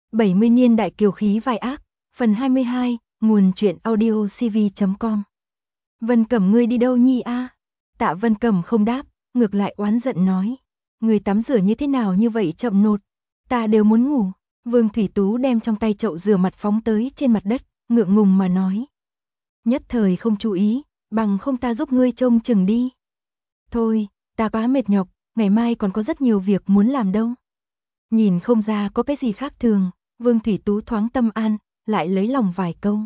70 niên đại kiều khí vai ác, phần 22, nguồn truyện audio cv.com. Vân Cẩm ngươi đi đâu nhi a? Tạ Vân Cẩm không đáp, ngược lại oán giận nói. Ngươi tắm rửa như thế nào như vậy chậm nột, ta đều muốn ngủ. Vương Thủy Tú đem trong tay chậu rửa mặt phóng tới trên mặt đất, ngượng ngùng mà nói. Nhất thời không chú ý, bằng không ta giúp ngươi trông chừng đi. Thôi, ta quá mệt nhọc, ngày mai còn có rất nhiều việc muốn làm đâu. Nhìn không ra có cái gì khác thường, Vương Thủy Tú thoáng tâm an, lại lấy lòng vài câu.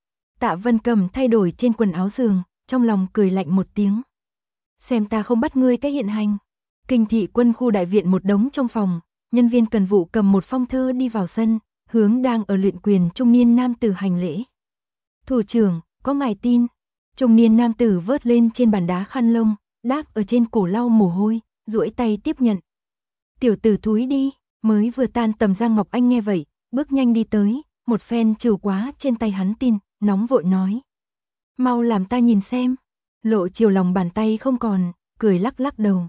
Tạ Vân Cẩm thay đổi trên quần áo giường, trong lòng cười lạnh một tiếng. Xem ta không bắt ngươi cái hiện hành. Kinh thị quân khu đại viện một đống trong phòng, nhân viên cần vụ cầm một phong thơ đi vào sân, hướng đang ở luyện quyền trung niên nam tử hành lễ. Thủ trưởng, có ngài tin. Trung niên nam tử vớt lên trên bàn đá khăn lông, đáp ở trên cổ lau mồ hôi, duỗi tay tiếp nhận. Tiểu tử thúi đi. Mới vừa tan tầm Giang Ngọc Anh nghe vậy, bước nhanh đi tới, một phen trừ quá trên tay hắn tin, nóng vội nói. Mau làm ta nhìn xem. Lộ chiều lòng bàn tay không còn, cười lắc lắc đầu.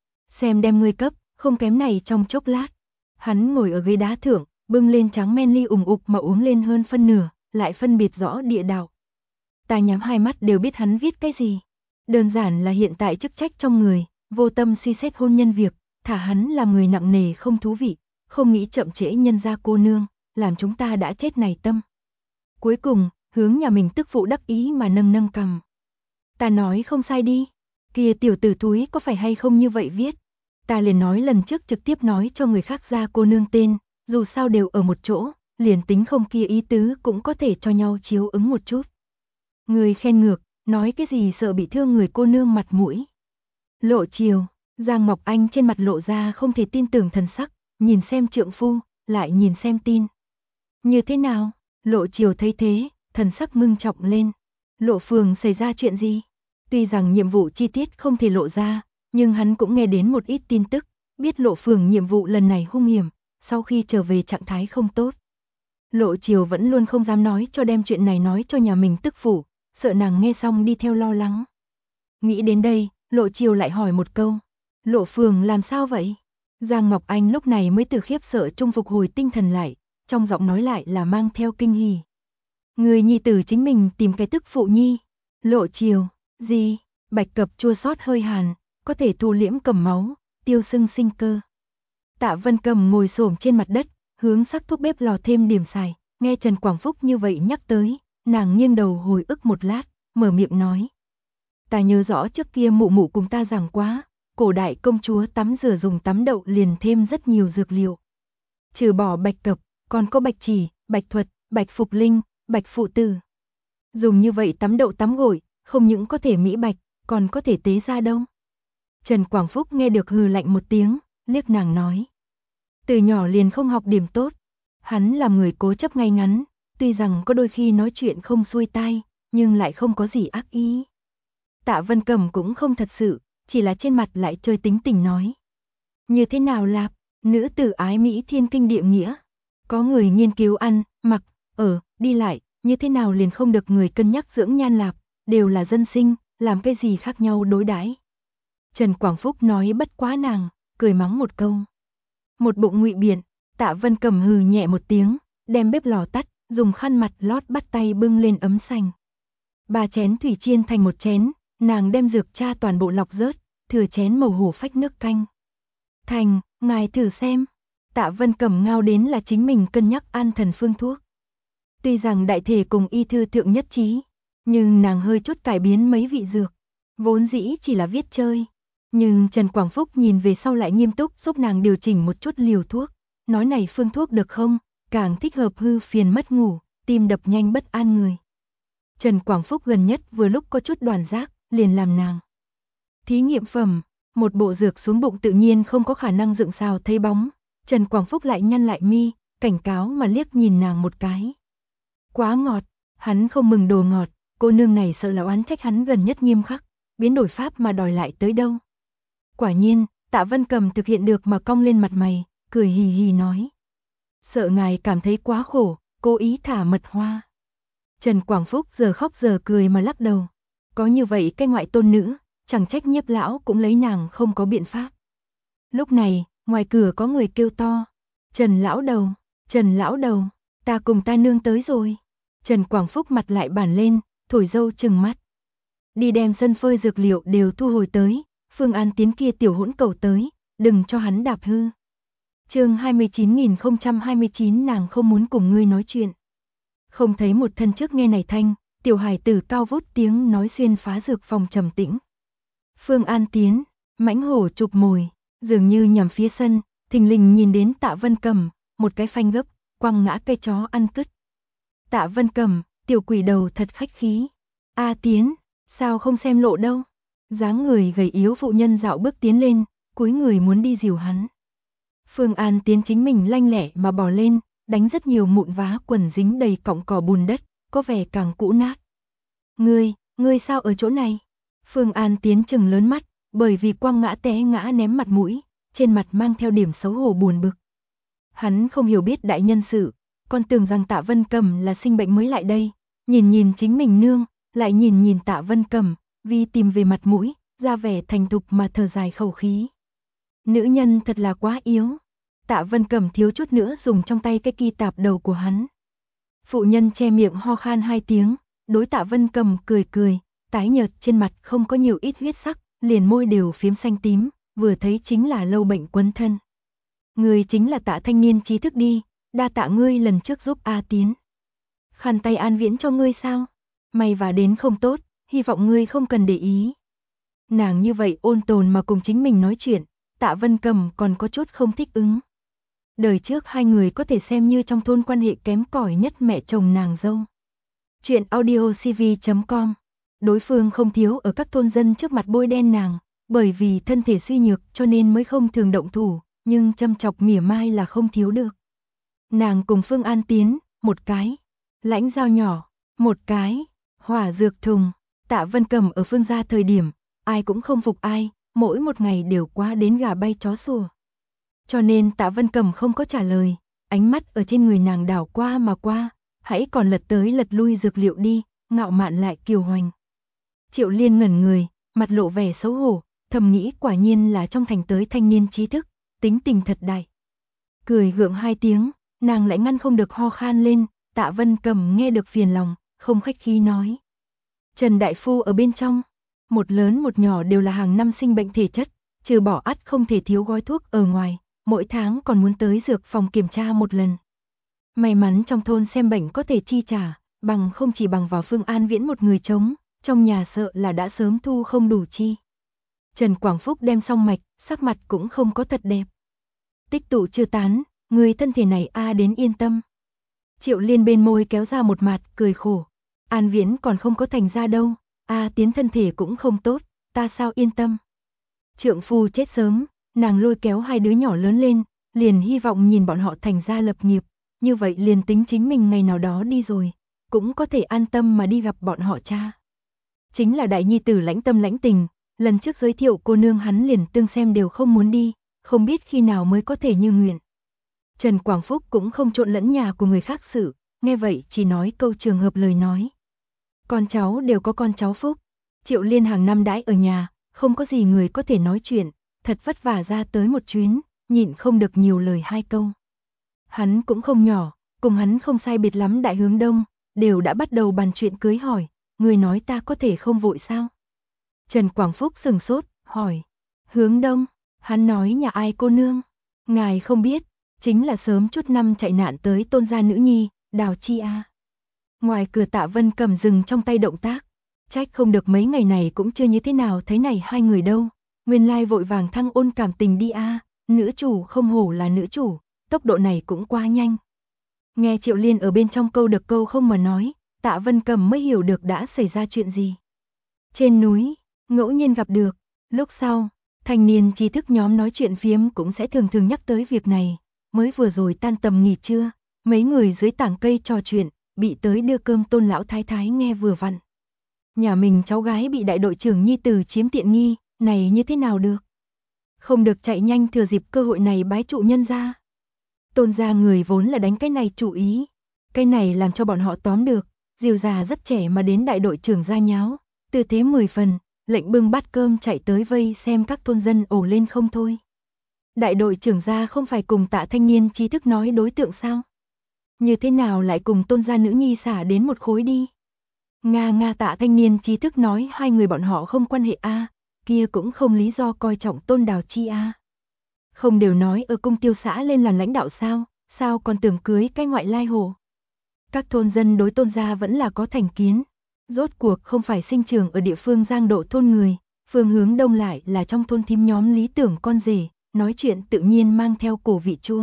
Xem đem ngươi cấp, không kém này trong chốc lát. Hắn ngồi ở ghế đá thượng, bưng lên tráng men ly ủng ục mà uống lên hơn phân nửa, lại phân biệt rõ địa đạo. Ta nhắm hai mắt đều biết hắn viết cái gì. Đơn giản là hiện tại chức trách trong người, vô tâm suy xét hôn nhân việc. Thả hắn làm người nặng nề không thú vị, không nghĩ chậm trễ nhân gia cô nương, làm chúng ta đã chết này tâm. Cuối cùng, hướng nhà mình tức phụ đắc ý mà nâng nâng cằm. Ta nói không sai đi, kia tiểu tử thúi có phải hay không như vậy viết. Ta liền nói lần trước trực tiếp nói cho người khác ra cô nương tên, dù sao đều ở một chỗ, liền tính không kia ý tứ cũng có thể cho nhau chiếu ứng một chút. Người khen ngược, nói cái gì sợ bị thương người cô nương mặt mũi. Lộ chiều. Giang Ngọc Anh trên mặt lộ ra không thể tin tưởng thần sắc, nhìn xem trượng phu, lại nhìn xem tin. Như thế nào? Lộ chiều thấy thế, thần sắc ngưng trọng lên. Lộ phường xảy ra chuyện gì? Tuy rằng nhiệm vụ chi tiết không thể lộ ra, nhưng hắn cũng nghe đến một ít tin tức, biết lộ phường nhiệm vụ lần này hung hiểm, sau khi trở về trạng thái không tốt. Lộ chiều vẫn luôn không dám nói cho đem chuyện này nói cho nhà mình tức phụ, sợ nàng nghe xong đi theo lo lắng. Nghĩ đến đây, Lộ chiều lại hỏi một câu. Lộ phường làm sao vậy? Giang Ngọc Anh lúc này mới từ khiếp sợ trung phục hồi tinh thần lại, trong giọng nói lại là mang theo kinh hỉ. Người nhi tử chính mình tìm cái tức phụ nhi. Lộ chiều, gì? Bạch Cập chua xót hơi hàn, có thể thu liễm cầm máu, tiêu sưng sinh cơ. Tạ Vân Cầm ngồi xổm trên mặt đất, hướng sắc thuốc bếp lò thêm điểm xài, nghe Trần Quảng Phúc như vậy nhắc tới, nàng nghiêng đầu hồi ức một lát, mở miệng nói. Ta nhớ rõ trước kia mụ mụ cùng ta giảng quá. Cổ đại công chúa tắm rửa dùng tắm đậu liền thêm rất nhiều dược liệu. Trừ bỏ bạch cập, còn có bạch chỉ, bạch thuật, bạch phục linh, bạch phụ tử. Dùng như vậy tắm đậu tắm gội, không những có thể mỹ bạch, còn có thể tế ra đâu. Trần Quảng Phúc nghe được hừ lạnh một tiếng, liếc nàng nói. Từ nhỏ liền không học điểm tốt. Hắn là người cố chấp ngay ngắn, tuy rằng có đôi khi nói chuyện không xuôi tai, nhưng lại không có gì ác ý. Tạ Vân Cẩm cũng không thật sự. Chỉ là trên mặt lại chơi tính tình nói. Như thế nào lạp, nữ tử ái Mỹ thiên kinh địa nghĩa. Có người nghiên cứu ăn, mặc, ở, đi lại, như thế nào liền không được người cân nhắc dưỡng nhan lạp, đều là dân sinh, làm cái gì khác nhau đối đãi. Trần Quảng Phúc nói bất quá nàng, cười mắng một câu. Một bụng ngụy biện, Tạ Vân Cầm hừ nhẹ một tiếng, đem bếp lò tắt, dùng khăn mặt lót bắt tay bưng lên ấm sành. 3 chén thủy chiên thành một chén. Nàng đem dược cha toàn bộ lọc rớt, thừa chén màu hổ phách nước canh. Thành, ngài thử xem. Tạ Vân Cẩm ngao đến là chính mình cân nhắc an thần phương thuốc. Tuy rằng đại thể cùng y thư thượng nhất trí, nhưng nàng hơi chút cải biến mấy vị dược. Vốn dĩ chỉ là viết chơi. Nhưng Trần Quảng Phúc nhìn về sau lại nghiêm túc giúp nàng điều chỉnh một chút liều thuốc. Nói này phương thuốc được không, càng thích hợp hư phiền mất ngủ, tim đập nhanh bất an người. Trần Quảng Phúc gần nhất vừa lúc có chút đoàn giác, liền làm nàng. Thí nghiệm phẩm, một bộ dược xuống bụng tự nhiên không có khả năng dựng xào thấy bóng. Trần Quảng Phúc lại nhăn lại mi, cảnh cáo mà liếc nhìn nàng một cái. Quá ngọt, hắn không mừng đồ ngọt, cô nương này sợ là oán trách hắn gần nhất nghiêm khắc, biến đổi pháp mà đòi lại tới đâu. Quả nhiên, Tạ Vân Cầm thực hiện được mà cong lên mặt mày, cười hì hì nói. Sợ ngài cảm thấy quá khổ, cố ý thả mật hoa. Trần Quảng Phúc giờ khóc giờ cười mà lắc đầu. Có như vậy cái ngoại tôn nữ, chẳng trách Nhiếp lão cũng lấy nàng không có biện pháp. Lúc này, ngoài cửa có người kêu to. Trần lão đầu, Trần lão đầu, ta cùng ta nương tới rồi. Trần Quảng Phúc mặt lại bản lên, thổi dâu trừng mắt. Đi đem sân phơi dược liệu đều thu hồi tới, Phương An Tiến kia tiểu hỗn cầu tới, đừng cho hắn đạp hư. Chương 29.029 nàng không muốn cùng ngươi nói chuyện. Không thấy một thân trước nghe này thanh, tiểu hài tử cao vút tiếng nói xuyên phá dược phòng trầm tĩnh. Phương An Tiến, mãnh hổ chụp mồi, dường như nhằm phía sân, thình lình nhìn đến Tạ Vân Cầm, một cái phanh gấp, quăng ngã cây chó ăn cứt. Tạ Vân Cầm, tiểu quỷ đầu thật khách khí. A Tiến, sao không xem lộ đâu? Dáng người gầy yếu phụ nhân dạo bước tiến lên, cúi người muốn đi dìu hắn. Phương An Tiến chính mình lanh lẹ mà bò lên, đánh rất nhiều mụn vá quần dính đầy cọng cỏ bùn đất, có vẻ càng cũ nát. Ngươi sao ở chỗ này? Phương An Tiến trừng lớn mắt, bởi vì quăng ngã té ngã ném mặt mũi, trên mặt mang theo điểm xấu hổ buồn bực. Hắn không hiểu biết đại nhân sự, còn tưởng rằng Tạ Vân Cầm là sinh bệnh mới lại đây, nhìn chính mình nương, lại nhìn Tạ Vân Cầm, vì tìm về mặt mũi, ra vẻ thành thục mà thở dài khẩu khí. Nữ nhân thật là quá yếu. Tạ Vân Cầm thiếu chút nữa dùng trong tay cái ki tạp đầu của hắn. Phụ nhân che miệng ho khan 2 tiếng, đối Tạ Vân Cầm cười, tái nhợt trên mặt không có nhiều ít huyết sắc, liền môi đều phiếm xanh tím, vừa thấy chính là lâu bệnh quấn thân. Ngươi chính là Tạ thanh niên trí thức đi, đa tạ ngươi lần trước giúp A Tiến. Khăn tay An Viễn cho ngươi sao? May và đến không tốt, hy vọng ngươi không cần để ý. Nàng như vậy ôn tồn mà cùng chính mình nói chuyện, Tạ Vân Cầm còn có chút không thích ứng. Đời trước hai người có thể xem như trong thôn quan hệ kém cỏi nhất mẹ chồng nàng dâu. Chuyện audiocv.com. Đối phương không thiếu ở các thôn dân trước mặt bôi đen nàng, bởi vì thân thể suy nhược cho nên mới không thường động thủ, nhưng châm chọc mỉa mai là không thiếu được. Nàng cùng Phương An Tiến, một cái lãnh dao nhỏ, một cái hỏa dược thùng. Tạ Vân Cầm ở Phương gia thời điểm, ai cũng không phục ai, mỗi một ngày đều quá đến gà bay chó sủa. Cho nên Tạ Vân Cầm không có trả lời, ánh mắt ở trên người nàng đảo qua mà qua, hãy còn lật tới lật lui dược liệu đi, ngạo mạn lại kiều hoành. Triệu Liên ngẩn người, mặt lộ vẻ xấu hổ, thầm nghĩ quả nhiên là trong thành tới thanh niên trí thức, tính tình thật đại. Cười gượng 2 tiếng, nàng lại ngăn không được ho khan lên, Tạ Vân Cầm nghe được phiền lòng, không khách khí nói. Trần Đại Phu ở bên trong, một lớn một nhỏ đều là hàng năm sinh bệnh thể chất, trừ bỏ ắt không thể thiếu gói thuốc ở ngoài, mỗi tháng còn muốn tới dược phòng kiểm tra một lần. May mắn trong thôn xem bệnh có thể chi trả, bằng không chỉ bằng vào Phương An Viễn một người chống, trong nhà sợ là đã sớm thu không đủ chi. Trần Quảng Phúc đem xong mạch, sắc mặt cũng không có thật đẹp. Tích tụ chưa tán, người thân thể này đến yên tâm. Triệu Liên bên môi kéo ra một mặt, cười khổ. An Viễn còn không có thành ra đâu, Tiến thân thể cũng không tốt, ta sao yên tâm. Trượng phu chết sớm, nàng lôi kéo 2 đứa nhỏ lớn lên, liền hy vọng nhìn bọn họ thành ra lập nghiệp, như vậy liền tính chính mình ngày nào đó đi rồi, cũng có thể an tâm mà đi gặp bọn họ cha. Chính là đại nhi tử lãnh tâm lãnh tình, lần trước giới thiệu cô nương hắn liền tương xem đều không muốn đi, không biết khi nào mới có thể như nguyện. Trần Quảng Phúc cũng không trộn lẫn nhà của người khác sự, nghe vậy chỉ nói câu trường hợp lời nói. Con cháu đều có con cháu phúc, Triệu Liên hàng năm đãi ở nhà, không có gì người có thể nói chuyện, thật vất vả ra tới một chuyến, nhịn không được nhiều lời 2 câu. Hắn cũng không nhỏ, cùng hắn không sai biệt lắm đại hướng đông, đều đã bắt đầu bàn chuyện cưới hỏi, người nói ta có thể không vội sao? Trần Quảng Phúc sừng sốt, hỏi, hướng đông, hắn nói nhà ai cô nương? Ngài không biết, chính là sớm chút năm chạy nạn tới tôn gia nữ nhi, Đào Chi A. Ngoài cửa Tạ Vân Cầm dừng trong tay động tác, trách không được mấy ngày này cũng chưa như thế nào thấy này 2 người đâu, nguyên lai vội vàng thăng ôn cảm tình đi nữ chủ không hổ là nữ chủ, tốc độ này cũng quá nhanh. Nghe Triệu Liên ở bên trong câu được câu không mà nói, Tạ Vân Cầm mới hiểu được đã xảy ra chuyện gì. Trên núi, ngẫu nhiên gặp được, lúc sau, thanh niên trí thức nhóm nói chuyện phiếm cũng sẽ thường thường nhắc tới việc này, mới vừa rồi tan tầm nghỉ trưa, mấy người dưới tảng cây trò chuyện, bị tới đưa cơm Tôn lão thái thái nghe vừa vặn. Nhà mình cháu gái bị đại đội trưởng nhi tử chiếm tiện nghi, này như thế nào được? Không được chạy nhanh thừa dịp cơ hội này bái trụ nhân ra. Tôn gia người vốn là đánh cái này chủ ý, cái này làm cho bọn họ tóm được, Diều già rất trẻ mà đến đại đội trưởng ra nháo, tư thế 10 phần, lệnh bưng bát cơm chạy tới vây xem các thôn dân ồ lên không thôi. Đại đội trưởng ra không phải cùng Tạ thanh niên trí thức nói đối tượng sao? Như thế nào lại cùng Tôn gia nữ nhi xả đến một khối đi? Nga Tạ thanh niên trí thức nói hai người bọn họ không quan hệ a, kia cũng không lý do coi trọng Tôn Đào Chi a. Không đều nói ở cung tiêu xã lên làm lãnh đạo sao còn tưởng cưới cái ngoại lai hồ. Các thôn dân đối Tôn gia vẫn là có thành kiến, rốt cuộc không phải sinh trưởng ở địa phương Giang Độ thôn người, Phương Hướng Đông lại là trong thôn thím nhóm lý tưởng con rể, nói chuyện tự nhiên mang theo cổ vị chua.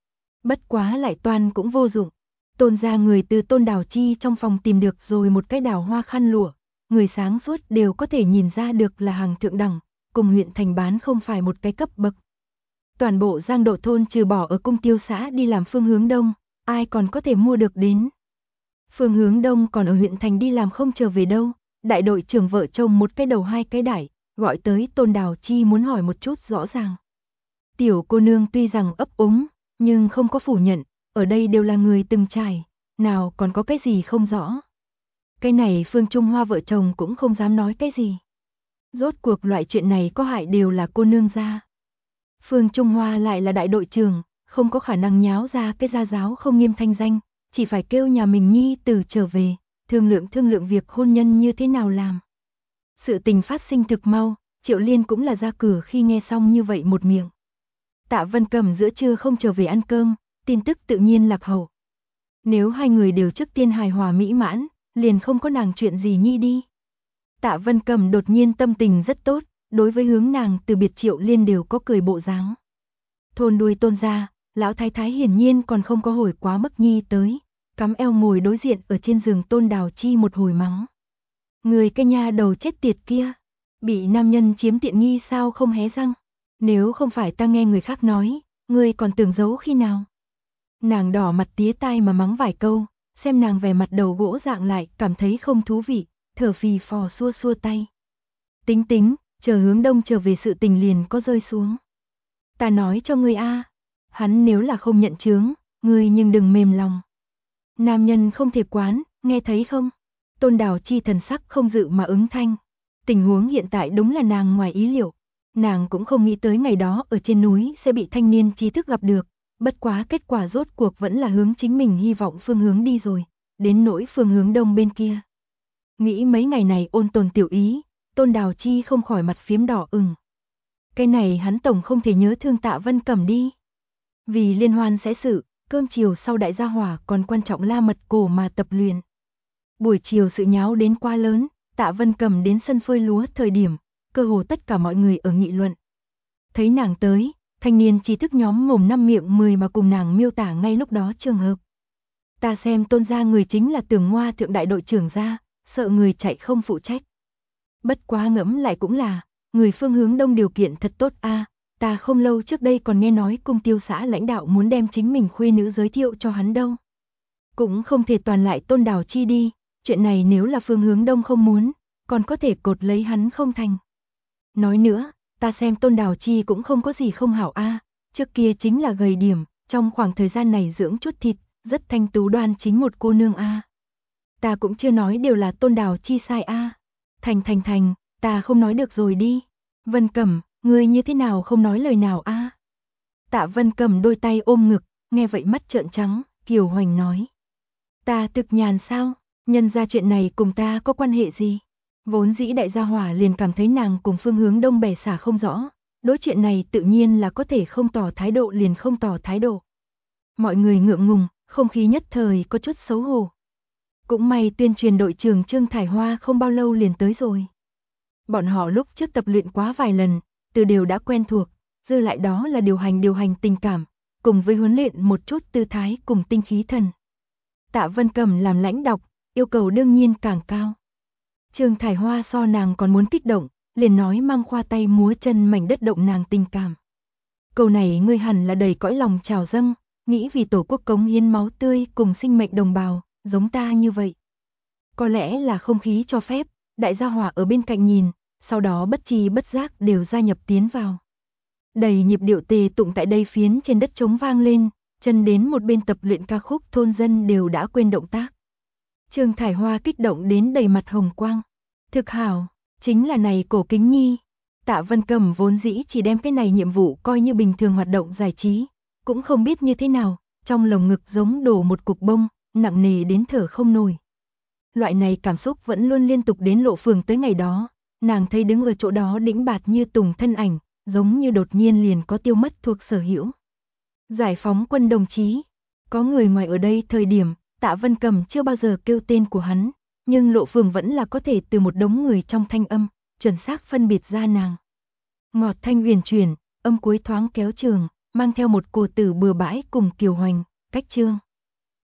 Bất quá lại toan cũng vô dụng. Tôn gia người từ Tôn Đào Chi trong phòng tìm được rồi một cái đào hoa khăn lụa, người sáng suốt đều có thể nhìn ra được là hàng thượng đẳng, cùng huyện thành bán không phải một cái cấp bậc. Toàn bộ Giang Độ thôn trừ bỏ ở cung tiêu xã đi làm Phương Hướng Đông, ai còn có thể mua được đến. Phương Hướng Đông còn ở huyện thành đi làm không trở về đâu, đại đội trưởng vợ chồng một cái đầu hai cái đải, gọi tới Tôn Đào Chi muốn hỏi một chút rõ ràng. Tiểu cô nương tuy rằng ấp úng, nhưng không có phủ nhận, ở đây đều là người từng trải, nào còn có cái gì không rõ. Cái này Phương Trung Hoa vợ chồng cũng không dám nói cái gì. Rốt cuộc loại chuyện này có hại đều là cô nương gia. Phương Trung Hoa lại là đại đội trưởng, không có khả năng nháo ra cái gia giáo không nghiêm thanh danh, chỉ phải kêu nhà mình nhi tử trở về, thương lượng việc hôn nhân như thế nào làm. Sự tình phát sinh thực mau, Triệu Liên cũng là ra cửa khi nghe xong như vậy một miệng. Tạ Vân Cẩm giữa trưa không trở về ăn cơm, tin tức tự nhiên lạc hậu. Nếu hai người đều trước tiên hài hòa mỹ mãn, liền không có nàng chuyện gì nhi đi. Tạ Vân Cẩm đột nhiên tâm tình rất tốt, đối với hướng nàng từ biệt Triệu Liên đều có cười bộ dáng. Thôn đuôi Tôn gia, lão thái thái hiển nhiên còn không có hồi quá mức nhi tới, cắm eo ngồi đối diện ở trên giường Tôn Đào Chi một hồi mắng. Người cái nha đầu chết tiệt kia, bị nam nhân chiếm tiện nghi sao không hé răng, nếu không phải ta nghe người khác nói, ngươi còn tưởng giấu khi nào. Nàng đỏ mặt tía tai mà mắng vài câu, xem nàng vẻ mặt đầu gỗ dạng lại cảm thấy không thú vị, thở phì phò xua xua tay. Tính, chờ Hướng Đông trở về sự tình liền có rơi xuống. Ta nói cho ngươi a, hắn nếu là không nhận chướng, ngươi nhưng đừng mềm lòng. Nam nhân không thể quán, nghe thấy không? Tôn Đào Chi thần sắc không dự mà ứng thanh. Tình huống hiện tại đúng là nàng ngoài ý liệu. Nàng cũng không nghĩ tới ngày đó ở trên núi sẽ bị thanh niên trí thức gặp được. Bất quá kết quả rốt cuộc vẫn là hướng chính mình hy vọng phương hướng đi rồi. Đến nỗi Phương Hướng Đông bên kia. Nghĩ mấy ngày này ôn tồn tiểu ý, Tôn Đào Chi không khỏi mặt phiếm đỏ ửng. Cái này hắn tổng không thể nhớ thương Tạ Vân Cẩm đi. Vì liên hoan sẽ sự, cơm chiều sau đại gia hỏa còn quan trọng la mật cổ mà tập luyện. Buổi chiều sự nháo đến quá lớn, Tạ Vân Cẩm đến sân phơi lúa thời điểm, cơ hồ tất cả mọi người ở nghị luận. Thấy nàng tới, thanh niên trí thức nhóm mồm năm miệng 10 mà cùng nàng miêu tả ngay lúc đó trường hợp. Ta xem Tôn gia người chính là Tường Ngoa thượng đại đội trưởng gia, sợ người chạy không phụ trách. Bất quá ngẫm lại cũng là, người Phương Hướng Đông điều kiện thật tốt a, ta không lâu trước đây còn nghe nói cung tiêu xã lãnh đạo muốn đem chính mình khuê nữ giới thiệu cho hắn đâu. Cũng không thể toàn lại Tôn Đào Chi đi, chuyện này nếu là Phương Hướng Đông không muốn, còn có thể cột lấy hắn không thành. Nói nữa, ta xem Tôn Đào Chi cũng không có gì không hảo a, trước kia chính là gầy điểm, trong khoảng thời gian này dưỡng chút thịt, rất thanh tú đoan chính một cô nương a. Ta cũng chưa nói đều là Tôn Đào Chi sai a. Thành, ta không nói được rồi đi. Vân Cẩm, ngươi như thế nào không nói lời nào a? Tạ Vân Cẩm đôi tay ôm ngực, nghe vậy mắt trợn trắng, kiều hoành nói. Ta thực nhàn sao, nhân ra chuyện này cùng ta có quan hệ gì? Vốn dĩ đại gia hỏa liền cảm thấy nàng cùng Phương Hướng Đông bè xả không rõ, đối chuyện này tự nhiên là có thể không tỏ thái độ liền không tỏ thái độ. Mọi người ngượng ngùng, không khí nhất thời có chút xấu hổ. Cũng may tuyên truyền đội trưởng Trương Thải Hoa không bao lâu liền tới rồi. Bọn họ lúc trước tập luyện quá vài lần, từ đều đã quen thuộc, dư lại đó là điều hành tình cảm, cùng với huấn luyện một chút tư thái cùng tinh khí thần. Tạ Vân Cẩm làm lãnh đọc, yêu cầu đương nhiên càng cao. Trương Thải Hoa so nàng còn muốn kích động, liền nói mang khoa tay múa chân mảnh đất động nàng tình cảm. Câu này ngươi hẳn là đầy cõi lòng trào dâng, nghĩ vì tổ quốc cống hiến máu tươi cùng sinh mệnh đồng bào, giống ta như vậy. Có lẽ là không khí cho phép, đại gia hỏa ở bên cạnh nhìn, sau đó bất tri bất giác đều gia nhập tiến vào. Đầy nhịp điệu tề tụng tại đây phiến trên đất trống vang lên, chân đến một bên tập luyện ca khúc thôn dân đều đã quên động tác. Trương Thải Hoa kích động đến đầy mặt hồng quang. Thực hảo, chính là này cổ kính nhi. Tạ Vân Cẩm vốn dĩ chỉ đem cái này nhiệm vụ coi như bình thường hoạt động giải trí, cũng không biết như thế nào, trong lồng ngực giống đổ một cục bông, nặng nề đến thở không nổi. Loại này cảm xúc vẫn luôn liên tục đến Lộ Phường tới ngày đó, nàng thấy đứng ở chỗ đó đĩnh bạt như tùng thân ảnh, giống như đột nhiên liền có tiêu mất thuộc sở hữu. Giải phóng quân đồng chí, có người ngoài ở đây thời điểm, Tạ Vân Cầm chưa bao giờ kêu tên của hắn, nhưng Lộ Phường vẫn là có thể từ một đống người trong thanh âm, chuẩn xác phân biệt ra nàng. Ngọt thanh huyền chuyển, âm cuối thoáng kéo trường, mang theo một cổ tử bừa bãi cùng kiều hoành, cách trương.